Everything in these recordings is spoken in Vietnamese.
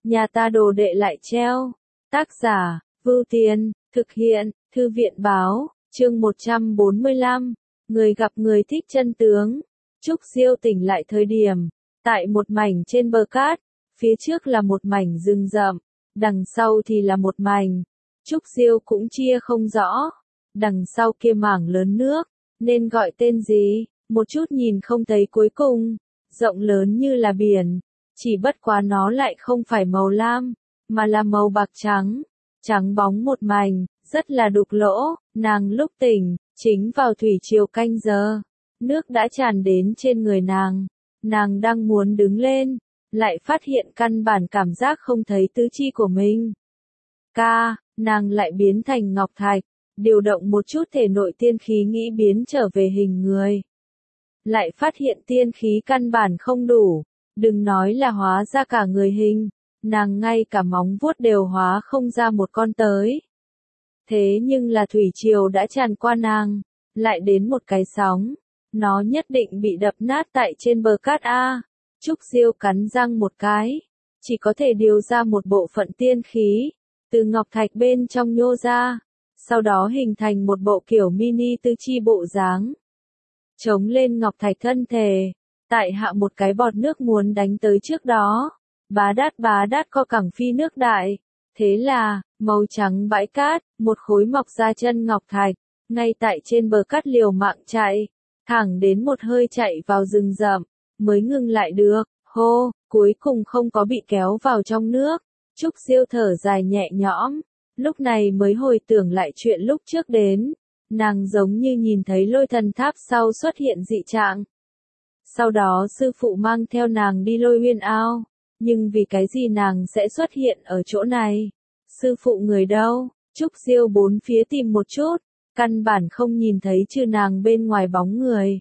nhà ta đồ đệ lại treo. Tác giả, Vưu Tiền, thực hiện, Thư viện báo, chương 145, người gặp người thích chân tướng. Trúc Diêu tỉnh lại thời điểm, tại một mảnh trên bờ cát, phía trước là một mảnh rừng rậm, đằng sau thì là một mảnh. Trúc Diêu cũng chia không rõ, đằng sau kia mảng lớn nước, nên gọi tên gì, một chút nhìn không thấy cuối cùng, rộng lớn như là biển, chỉ bất quá nó lại không phải màu lam, mà là màu bạc trắng, trắng bóng một mảnh, rất là đục lỗ. Nàng lúc tỉnh, chính vào thủy triều canh giờ, nước đã tràn đến trên người nàng đang muốn đứng lên, lại phát hiện căn bản cảm giác không thấy tứ chi của mình. Nàng lại biến thành ngọc thạch, điều động một chút thể nội tiên khí nghĩ biến trở về hình người. Lại phát hiện tiên khí căn bản không đủ, đừng nói là hóa ra cả người hình, nàng ngay cả móng vuốt đều hóa không ra một con tới. Thế nhưng là thủy triều đã tràn qua nàng, lại đến một cái sóng, nó nhất định bị đập nát tại trên bờ cát a. Trúc Diêu cắn răng một cái, chỉ có thể điều ra một bộ phận tiên khí, từ ngọc thạch bên trong nhô ra, sau đó hình thành một bộ kiểu mini tư chi bộ dáng. Chống lên ngọc thạch thân thể, tại hạ một cái bọt nước muốn đánh tới trước đó, bá đát co cẳng phi nước đại. Thế là, màu trắng bãi cát, một khối mọc ra chân ngọc thạch, ngay tại trên bờ cát liều mạng chạy, thẳng đến một hơi chạy vào rừng rậm, mới ngừng lại được, hô, cuối cùng không có bị kéo vào trong nước. Trúc Diêu thở dài nhẹ nhõm, lúc này mới hồi tưởng lại chuyện lúc trước đến, nàng giống như nhìn thấy lôi thần tháp sau xuất hiện dị trạng. Sau đó sư phụ mang theo nàng đi Lôi Uyên Ao, nhưng vì cái gì nàng sẽ xuất hiện ở chỗ này? Sư phụ người đâu? Trúc Diêu bốn phía tìm một chút, căn bản không nhìn thấy trừ nàng bên ngoài bóng người.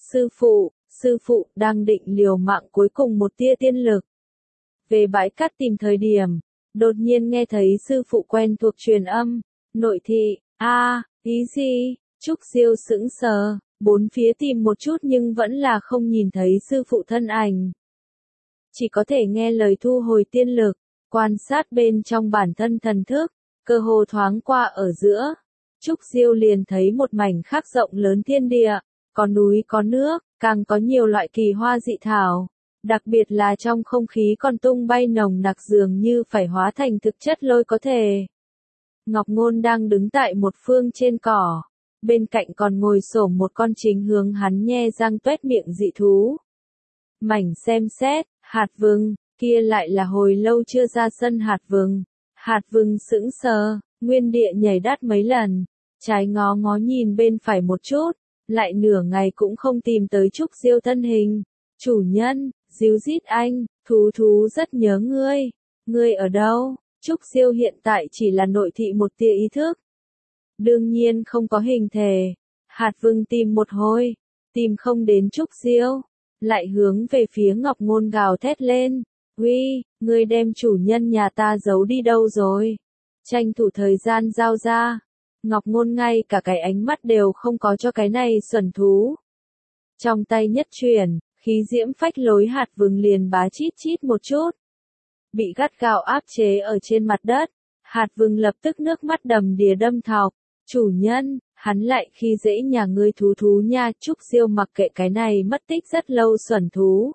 Sư phụ đang định liều mạng cuối cùng một tia tiên lực. Về bãi cát tìm thời điểm, đột nhiên nghe thấy sư phụ quen thuộc truyền âm, nội thị, ý gì? Trúc Diêu sững sờ, bốn phía tìm một chút nhưng vẫn là không nhìn thấy sư phụ thân ảnh. Chỉ có thể nghe lời thu hồi tiên lực, quan sát bên trong bản thân thần thức, cơ hồ thoáng qua ở giữa. Trúc Diêu liền thấy một mảnh khác rộng lớn thiên địa, có núi có nước, càng có nhiều loại kỳ hoa dị thảo. Đặc biệt là trong không khí còn tung bay nồng nặc dường như phải hóa thành thực chất lôi có thể. Ngọc Ngôn đang đứng tại một phương trên cỏ, bên cạnh còn ngồi xổm một con chính hướng hắn nhe răng tuét miệng dị thú. Mảnh xem xét, hạt vừng, kia lại là hồi lâu chưa ra sân hạt vừng. Hạt vừng sững sờ, nguyên địa nhảy đát mấy lần, trái ngó ngó nhìn bên phải một chút, lại nửa ngày cũng không tìm tới Trúc Diêu thân hình. Chủ nhân, díu dít anh, thú rất nhớ ngươi ở đâu? Trúc Diêu hiện tại chỉ là nội thị một tia ý thức. Đương nhiên không có hình thể. Hạt vừng tìm một hồi, tìm không đến Trúc Diêu, lại hướng về phía Ngọc Ngôn gào thét lên. Uy, ngươi đem chủ nhân nhà ta giấu đi đâu rồi? Tranh thủ thời gian giao ra. Ngọc Ngôn ngay cả cái ánh mắt đều không có cho cái này xuẩn thú. Trong tay nhất chuyển, khí diễm phách lối hạt vừng liền bá chít một chút. Bị gắt gao áp chế ở trên mặt đất, hạt vừng lập tức nước mắt đầm đìa đâm thọc. Chủ nhân, hắn lại khi dễ nhà ngươi thú nha. Trúc Diêu mặc kệ cái này mất tích rất lâu xuẩn thú.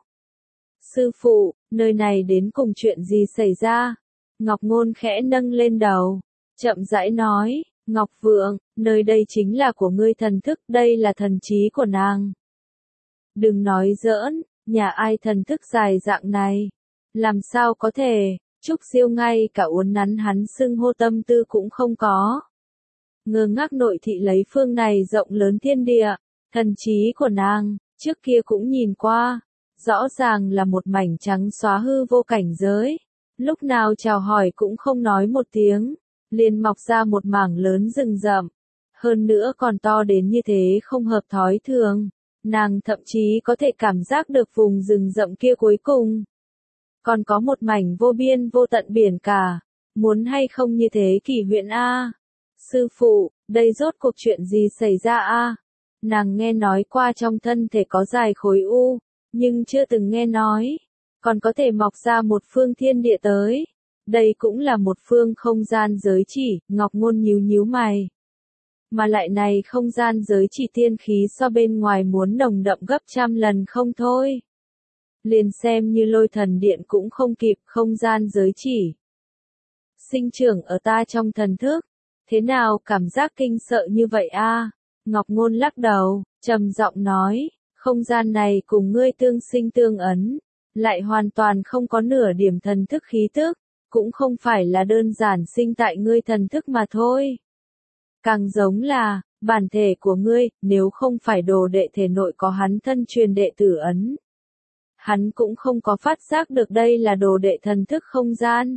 Sư phụ, nơi này đến cùng chuyện gì xảy ra? Ngọc Ngôn khẽ nâng lên đầu, chậm rãi nói, Ngọc Vượng, nơi đây chính là của ngươi thần thức, đây là thần trí của nàng. Đừng nói giỡn, nhà ai thần thức dài dạng này? Làm sao có thể? Trúc Diêu ngay cả uốn nắn hắn xưng hô tâm tư cũng không có. Ngơ ngác nội thị lấy phương này rộng lớn thiên địa, thần trí của nàng, trước kia cũng nhìn qua, rõ ràng là một mảnh trắng xóa hư vô cảnh giới, lúc nào chào hỏi cũng không nói một tiếng, liền mọc ra một mảng lớn rừng rậm, hơn nữa còn to đến như thế không hợp thói thường, nàng thậm chí có thể cảm giác được vùng rừng rậm kia cuối cùng. Còn có một mảnh vô biên vô tận biển cả, muốn hay không như thế kỳ huyện a. Sư phụ, đây rốt cuộc chuyện gì xảy ra a? Nàng nghe nói qua trong thân thể có dài khối u, nhưng chưa từng nghe nói, còn có thể mọc ra một phương thiên địa tới. Đây cũng là một phương không gian giới chỉ, Ngọc Ngôn nhíu nhíu mày. Mà lại này không gian giới chỉ tiên khí so bên ngoài muốn nồng đậm gấp trăm lần không thôi. Liền xem như Lôi Thần Điện cũng không kịp không gian giới chỉ. Sinh trưởng ở ta trong thần thức. Thế nào cảm giác kinh sợ như vậy a? Ngọc Ngôn lắc đầu, trầm giọng nói, không gian này cùng ngươi tương sinh tương ấn, lại hoàn toàn không có nửa điểm thần thức khí tức, cũng không phải là đơn giản sinh tại ngươi thần thức mà thôi. Càng giống là, bản thể của ngươi, nếu không phải đồ đệ thể nội có hắn thân truyền đệ tử ấn. Hắn cũng không có phát giác được đây là đồ đệ thần thức không gian.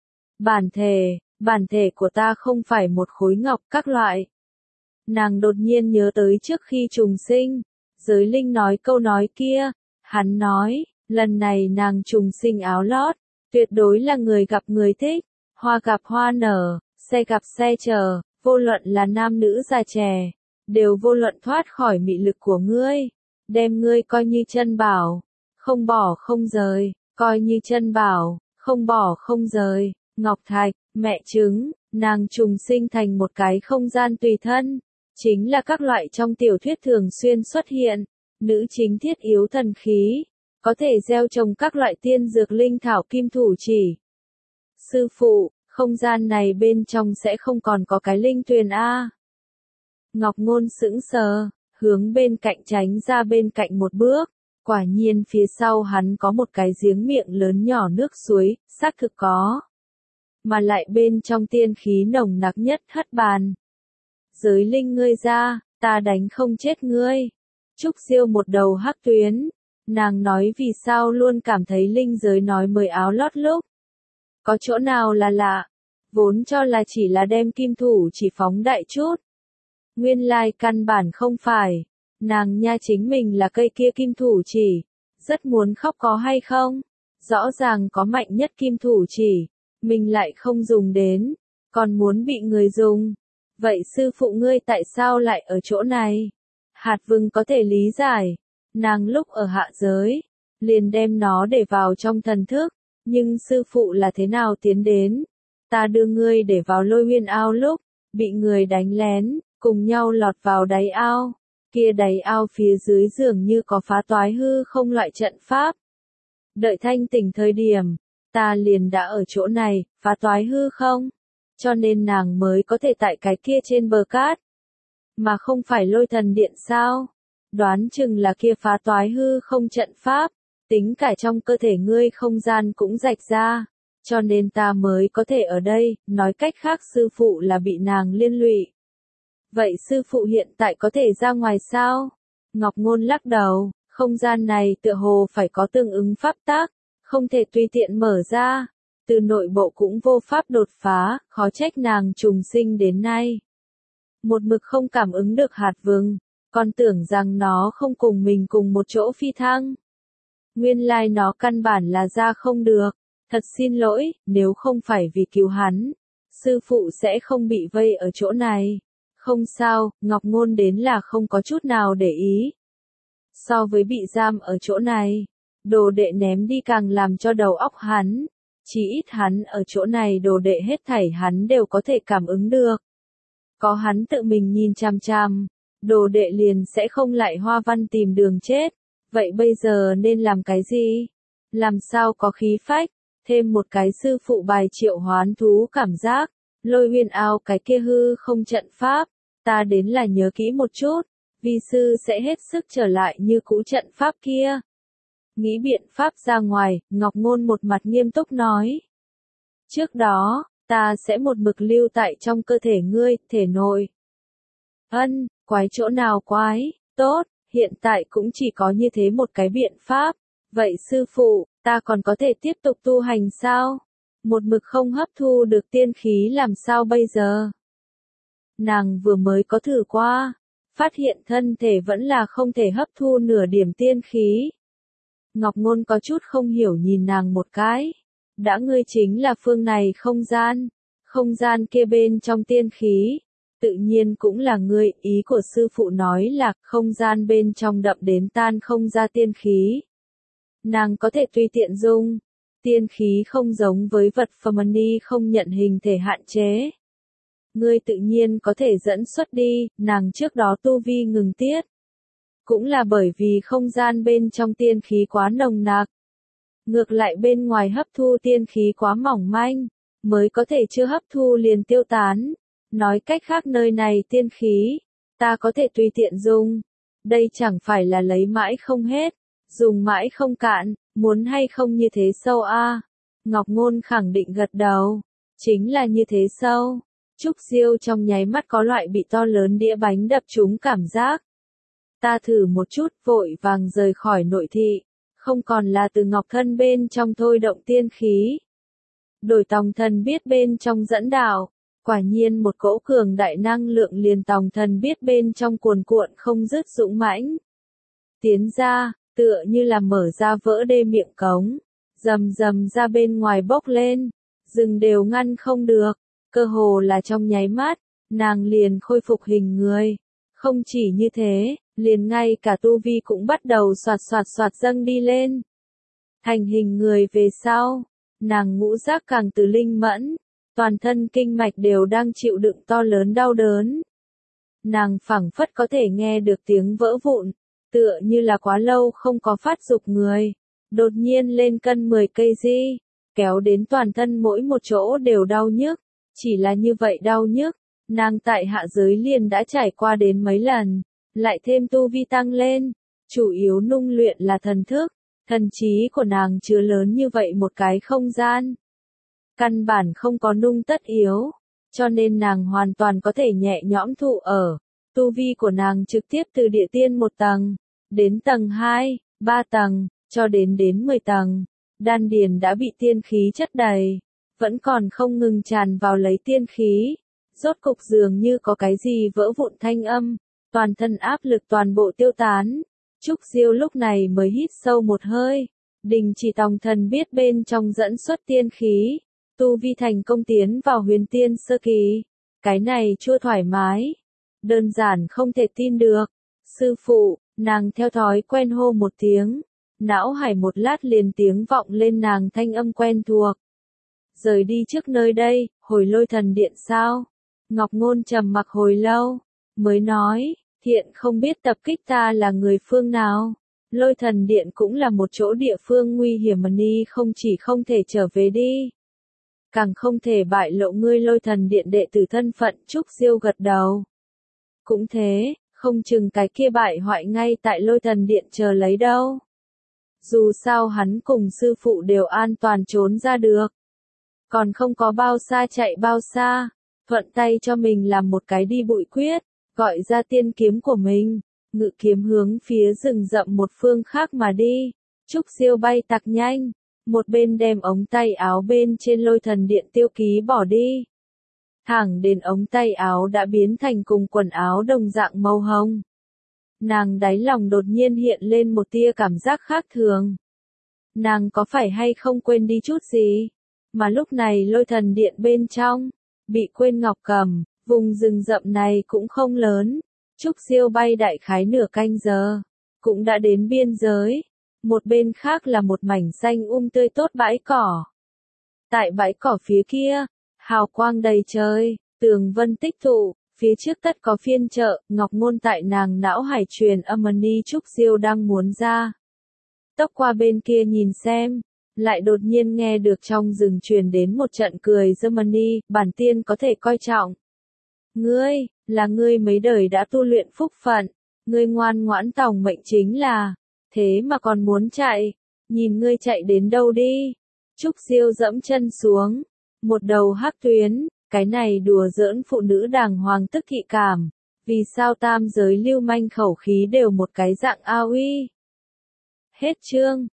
Bản thể của ta không phải một khối ngọc các loại. Nàng đột nhiên nhớ tới trước khi trùng sinh, Giới Linh nói câu nói kia, hắn nói, lần này nàng trùng sinh áo lót, tuyệt đối là người gặp người thích, hoa gặp hoa nở, xe gặp xe chờ, vô luận là nam nữ già trẻ, đều vô luận thoát khỏi mị lực của ngươi, đem ngươi coi như chân bảo, không bỏ không rời, coi như chân bảo, không bỏ không rời, ngọc thạch, mẹ trứng, nàng trùng sinh thành một cái không gian tùy thân, chính là các loại trong tiểu thuyết thường xuyên xuất hiện, nữ chính thiết yếu thần khí, có thể gieo trồng các loại tiên dược linh thảo kim thủ chỉ. Sư phụ, không gian này bên trong sẽ không còn có cái linh tuyền a. Ngọc Ngôn sững sờ, hướng bên cạnh tránh ra bên cạnh một bước, quả nhiên phía sau hắn có một cái giếng miệng lớn nhỏ nước suối, xác thực có. Mà lại bên trong tiên khí nồng nặc nhất thất bàn. Giới Linh ngươi ra, ta đánh không chết ngươi. Trúc Diêu một đầu hắc tuyến, nàng nói vì sao luôn cảm thấy linh giới nói mới áo lót lúc. Có chỗ nào là lạ, vốn cho là chỉ là đem kim thủ chỉ phóng đại chút. Nguyên lai căn bản không phải, nàng nha chính mình là cây kia kim thủ chỉ, rất muốn khóc có hay không, rõ ràng có mạnh nhất kim thủ chỉ, mình lại không dùng đến, còn muốn bị người dùng. Vậy sư phụ ngươi tại sao lại ở chỗ này? Hạt Vừng có thể lý giải, nàng lúc ở hạ giới, liền đem nó để vào trong thần thức, nhưng sư phụ là thế nào tiến đến? Ta đưa ngươi để vào Lôi Huyên ao lúc, bị người đánh lén, cùng nhau lọt vào đáy ao, kia đáy ao phía dưới dường như có phá toái hư không loại trận pháp. Đợi thanh tỉnh thời điểm, ta liền đã ở chỗ này, phá toái hư không? Cho nên nàng mới có thể tại cái kia trên bờ cát. Mà không phải Lôi Thần Điện sao? Đoán chừng là kia phá toái hư không trận pháp, tính cả trong cơ thể ngươi không gian cũng rạch ra. Cho nên ta mới có thể ở đây, nói cách khác sư phụ là bị nàng liên lụy. Vậy sư phụ hiện tại có thể ra ngoài sao? Ngọc Ngôn lắc đầu, không gian này tựa hồ phải có tương ứng pháp tác, không thể tùy tiện mở ra. Từ nội bộ cũng vô pháp đột phá, khó trách nàng trùng sinh đến nay. Một mực không cảm ứng được Hạt Vừng, còn tưởng rằng nó không cùng mình cùng một chỗ phi thăng. Nguyên lai nó căn bản là ra không được, thật xin lỗi, nếu không phải vì cứu hắn, sư phụ sẽ không bị vây ở chỗ này. Không sao, Ngọc Ngôn đến là không có chút nào để ý. So với bị giam ở chỗ này, đồ đệ ném đi càng làm cho đầu óc hắn. Chỉ ít hắn ở chỗ này đồ đệ hết thảy hắn đều có thể cảm ứng được. Có hắn tự mình nhìn chằm chằm, đồ đệ liền sẽ không lại hoa văn tìm đường chết. Vậy bây giờ nên làm cái gì? Làm sao có khí phách? Thêm một cái sư phụ bài triệu hoán thú cảm giác. Lôi Huyên ao cái kia hư không trận pháp. Ta đến là nhớ kỹ một chút. Vi sư sẽ hết sức trở lại như cũ trận pháp kia. Nghĩ biện pháp ra ngoài, Ngọc Ngôn một mặt nghiêm túc nói. Trước đó, ta sẽ một mực lưu tại trong cơ thể ngươi, thể nội. Quái chỗ nào quái, tốt, hiện tại cũng chỉ có như thế một cái biện pháp. Vậy sư phụ, ta còn có thể tiếp tục tu hành sao? Một mực không hấp thu được tiên khí làm sao bây giờ? Nàng vừa mới có thử qua, phát hiện thân thể vẫn là không thể hấp thu nửa điểm tiên khí. Ngọc Ngôn có chút không hiểu nhìn nàng một cái. Đã ngươi chính là phương này không gian kia bên trong tiên khí. Tự nhiên cũng là ngươi, ý của sư phụ nói là không gian bên trong đậm đến tan không ra tiên khí. Nàng có thể tùy tiện dùng. Tiên khí không giống với vật phẩm không nhận hình thể hạn chế. Ngươi tự nhiên có thể dẫn xuất đi, nàng trước đó tu vi ngừng tiết. Cũng là bởi vì không gian bên trong tiên khí quá nồng nặc. Ngược lại bên ngoài hấp thu tiên khí quá mỏng manh, mới có thể chưa hấp thu liền tiêu tán. Nói cách khác nơi này tiên khí, ta có thể tùy tiện dùng. Đây chẳng phải là lấy mãi không hết, dùng mãi không cạn, muốn hay không như thế sâu a? Ngọc Ngôn khẳng định gật đầu, chính là như thế sâu. Trúc Diêu trong nháy mắt có loại bị to lớn đĩa bánh đập trúng cảm giác. Ta thử một chút, vội vàng rời khỏi nội thị, không còn là từ Ngọc Thân bên trong thôi động tiên khí. Đổi Tòng Thần biết bên trong dẫn đạo, quả nhiên một cỗ cường đại năng lượng liền Tòng Thần biết bên trong cuồn cuộn không dứt dũng mãnh. Tiến ra, tựa như là mở ra vỡ đê miệng cống, rầm rầm ra bên ngoài bốc lên, dừng đều ngăn không được, cơ hồ là trong nháy mắt, nàng liền khôi phục hình người. Không chỉ như thế, liền ngay cả tu vi cũng bắt đầu xoạt xoạt dâng đi lên. Thành hình người về sau, nàng ngũ giác càng từ linh mẫn, toàn thân kinh mạch đều đang chịu đựng to lớn đau đớn. Nàng phảng phất có thể nghe được tiếng vỡ vụn, tựa như là quá lâu không có phát dục người, đột nhiên lên cân 10 cây di, kéo đến toàn thân mỗi một chỗ đều đau nhức, chỉ là như vậy đau nhức, nàng tại hạ giới liền đã trải qua đến mấy lần, lại thêm tu vi tăng lên, chủ yếu nung luyện là thần thức, thần trí của nàng chứa lớn như vậy một cái không gian. Căn bản không có nung tất yếu, cho nên nàng hoàn toàn có thể nhẹ nhõm thụ ở. Tu vi của nàng trực tiếp từ địa tiên 1 tầng, đến tầng 2, 3 tầng, cho đến 10 tầng. Đan điền đã bị tiên khí chất đầy, vẫn còn không ngừng tràn vào lấy tiên khí. Rốt cục dường như có cái gì vỡ vụn thanh âm, toàn thân áp lực toàn bộ tiêu tán. Trúc Diêu lúc này mới hít sâu một hơi, đình chỉ Tòng Thần biết bên trong dẫn xuất tiên khí, tu vi thành công tiến vào huyền tiên sơ kỳ. Cái này chưa thoải mái, đơn giản không thể tin được. Sư phụ, nàng theo thói quen hô một tiếng, não hải một lát liền tiếng vọng lên nàng thanh âm quen thuộc. Rời đi trước nơi đây, hồi Lôi Thần Điện sao? Ngọc Ngôn trầm mặc hồi lâu, mới nói, thiện không biết tập kích ta là người phương nào. Lôi Thần Điện cũng là một chỗ địa phương nguy hiểm mà ni không chỉ không thể trở về đi, càng không thể bại lộ ngươi Lôi Thần Điện đệ tử thân phận. Trúc Diêu gật đầu. Cũng thế, không chừng cái kia bại hoại ngay tại Lôi Thần Điện chờ lấy đâu. Dù sao hắn cùng sư phụ đều an toàn trốn ra được. Còn không có bao xa chạy bao xa, thuận tay cho mình làm một cái đi bụi quyết, gọi ra tiên kiếm của mình, ngự kiếm hướng phía rừng rậm một phương khác mà đi. Trúc Diêu bay tặc nhanh, một bên đem ống tay áo bên trên Lôi Thần Điện tiêu ký bỏ đi. Thẳng đến ống tay áo đã biến thành cùng quần áo đồng dạng màu hồng. Nàng đáy lòng đột nhiên hiện lên một tia cảm giác khác thường. Nàng có phải hay không quên đi chút gì? Mà lúc này Lôi Thần Điện bên trong, bị quên Ngọc Cầm, vùng rừng rậm này cũng không lớn. Trúc Diêu bay đại khái nửa canh giờ, cũng đã đến biên giới. Một bên khác là một mảnh xanh tươi tốt bãi cỏ. Tại bãi cỏ phía kia, hào quang đầy trời, tường vân tích tụ, phía trước tất có phiên chợ. Ngọc Ngôn tại nàng não hải truyền âm ni Trúc Diêu đang muốn ra. Tốc qua bên kia nhìn xem, lại đột nhiên nghe được trong rừng truyền đến một trận cười Germany, bản tiên có thể coi trọng. Ngươi, là ngươi mấy đời đã tu luyện phúc phận, ngươi ngoan ngoãn tòng mệnh chính là, thế mà còn muốn chạy, nhìn ngươi chạy đến đâu đi. Trúc Diêu dẫm chân xuống, một đầu hắc tuyến, cái này đùa giỡn phụ nữ đàng hoàng tức thị cảm, vì sao tam giới lưu manh khẩu khí đều một cái dạng ao uy. Hết chương.